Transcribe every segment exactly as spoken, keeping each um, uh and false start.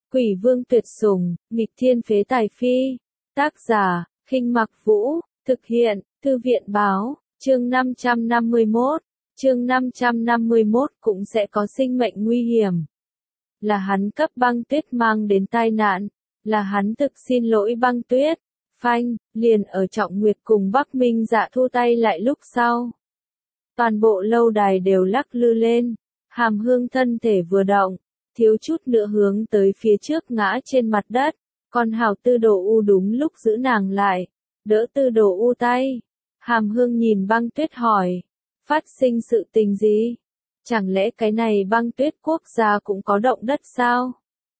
Quỷ vương tuyệt sủng, nghịch thiên phế tài phi. Tác giả, Khinh Mặc Vũ, thực hiện, Thư viện báo, chương năm trăm năm mươi mốt. Chương năm trăm năm mươi mốt cũng sẽ có sinh mệnh nguy hiểm. Là hắn cấp Băng Tuyết mang đến tai nạn, là hắn thực xin lỗi Băng Tuyết. Phanh, liền ở Trọng Nguyệt cùng Bắc Minh Dạ thu tay lại lúc sau. Toàn bộ lâu đài đều lắc lư lên, Hàm Hương thân thể vừa động, thiếu chút nữa hướng tới phía trước ngã trên mặt đất, còn hảo Tư Đồ U đúng lúc giữ nàng lại, đỡ Tư Đồ U tay. Hàm Hương nhìn Băng Tuyết hỏi, phát sinh sự tình gì? Chẳng lẽ cái này Băng Tuyết quốc gia cũng có động đất sao?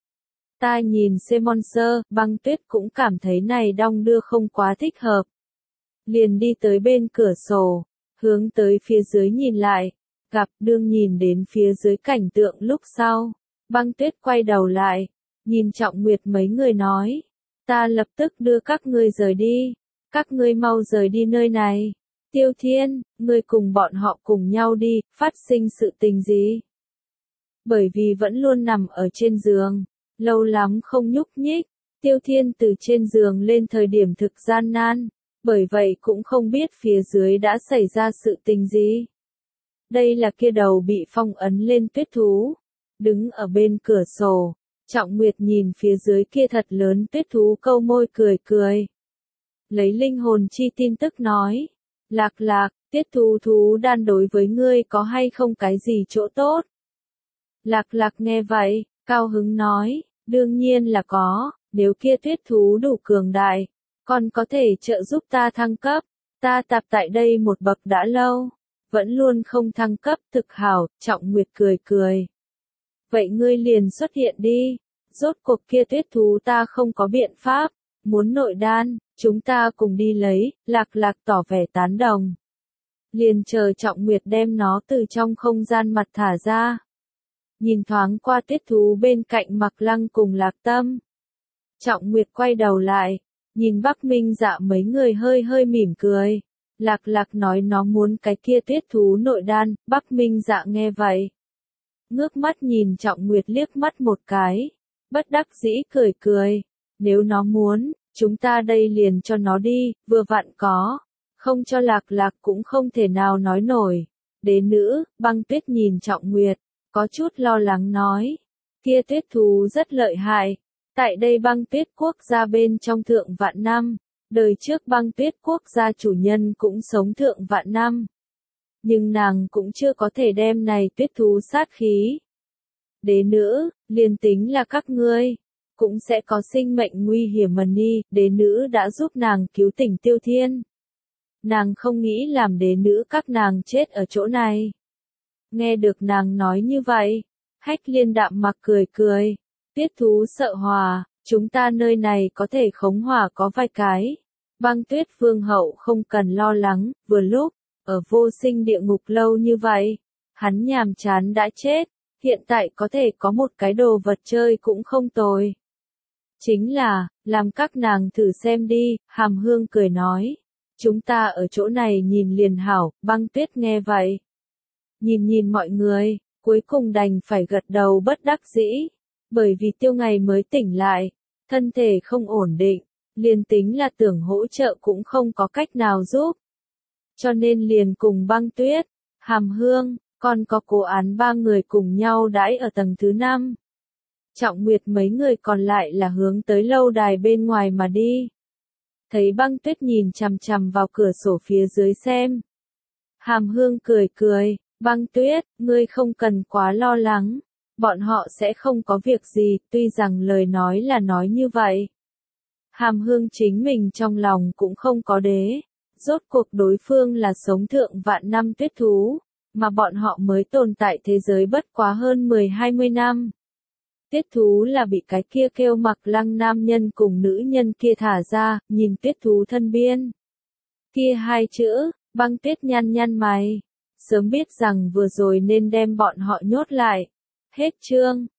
Ta nhìn Semon Sơ, Băng Tuyết cũng cảm thấy này đong đưa không quá thích hợp. Liền đi tới bên cửa sổ, hướng tới phía dưới nhìn lại, gặp đương nhìn đến phía dưới cảnh tượng lúc sau. Băng Tuyết quay đầu lại, nhìn Trọng Nguyệt mấy người nói, ta lập tức đưa các ngươi rời đi, các ngươi mau rời đi nơi này. Tiêu Thiên, ngươi cùng bọn họ cùng nhau đi, phát sinh sự tình gì? Bởi vì vẫn luôn nằm ở trên giường, lâu lắm không nhúc nhích, Tiêu Thiên từ trên giường lên thời điểm thực gian nan, bởi vậy cũng không biết phía dưới đã xảy ra sự tình gì. Đây là kia đầu bị phong ấn lên tuyết thú, đứng ở bên cửa sổ, Trọng Nguyệt nhìn phía dưới kia thật lớn tuyết thú câu môi cười cười. Lấy linh hồn chi tin tức nói, Lạc Lạc, tuyết thú thú đan đối với ngươi có hay không cái gì chỗ tốt? Lạc Lạc nghe vậy, cao hứng nói, đương nhiên là có, nếu kia tuyết thú đủ cường đại, còn có thể trợ giúp ta thăng cấp, ta tạp tại đây một bậc đã lâu, vẫn luôn không thăng cấp thực hảo, Trọng Nguyệt cười cười. Vậy ngươi liền xuất hiện đi, rốt cuộc kia tuyết thú ta không có biện pháp, muốn nội đan, chúng ta cùng đi lấy, Lạc Lạc tỏ vẻ tán đồng. Liền chờ Trọng Nguyệt đem nó từ trong không gian mặt thả ra. Nhìn thoáng qua tuyết thú bên cạnh Mặc Lăng cùng Lạc Tâm. Trọng Nguyệt quay đầu lại, nhìn Bắc Minh Dạ mấy người hơi hơi mỉm cười. Lạc Lạc nói nó muốn cái kia tuyết thú nội đan, Bắc Minh Dạ nghe vậy. Ngước mắt nhìn Trọng Nguyệt liếc mắt một cái, bất đắc dĩ cười cười, nếu nó muốn, chúng ta đây liền cho nó đi, vừa vặn có, không cho Lạc Lạc cũng không thể nào nói nổi. Đế nữ, Băng Tuyết nhìn Trọng Nguyệt, có chút lo lắng nói, kia tuyết thú rất lợi hại, tại đây Băng Tuyết quốc gia bên trong thượng vạn năm, đời trước Băng Tuyết quốc gia chủ nhân cũng sống thượng vạn năm. Nhưng nàng cũng chưa có thể đem này tuyết thú sát khí. Đế nữ, liền tính là các ngươi, cũng sẽ có sinh mệnh nguy hiểm mà ni, đế nữ đã giúp nàng cứu tỉnh Tiêu Thiên. Nàng không nghĩ làm đế nữ các nàng chết ở chỗ này. Nghe được nàng nói như vậy, Hách Liên đạm mặc cười cười, tuyết thú sợ hỏa, chúng ta nơi này có thể khống hỏa có vài cái. Băng Tuyết Vương hậu không cần lo lắng, vừa lúc, ở vô sinh địa ngục lâu như vậy, hắn nhàm chán đã chết, hiện tại có thể có một cái đồ vật chơi cũng không tồi. Chính là, làm các nàng thử xem đi, Hàm Hương cười nói. Chúng ta ở chỗ này nhìn liền hảo, Băng Tuyết nghe vậy. Nhìn nhìn mọi người, cuối cùng đành phải gật đầu bất đắc dĩ, bởi vì Tiêu Ngày mới tỉnh lại, thân thể không ổn định, liền tính là tưởng hỗ trợ cũng không có cách nào giúp. Cho nên liền cùng Băng Tuyết, Hàm Hương, còn có Cố Án ba người cùng nhau đãi ở tầng thứ năm. Trọng Nguyệt mấy người còn lại là hướng tới lâu đài bên ngoài mà đi. Thấy Băng Tuyết nhìn chằm chằm vào cửa sổ phía dưới xem. Hàm Hương cười cười, Băng Tuyết, ngươi không cần quá lo lắng, bọn họ sẽ không có việc gì, tuy rằng lời nói là nói như vậy. Hàm Hương chính mình trong lòng cũng không có đế. Rốt cuộc đối phương là sống thượng vạn năm tuyết thú, mà bọn họ mới tồn tại thế giới bất quá hơn mười hai mươi năm. Tuyết thú là bị cái kia kêu Mặc Lăng nam nhân cùng nữ nhân kia thả ra, nhìn tuyết thú thân biên. Kia hai chữ, Băng Tuyết nhăn nhăn mày, sớm biết rằng vừa rồi nên đem bọn họ nhốt lại. Hết chương.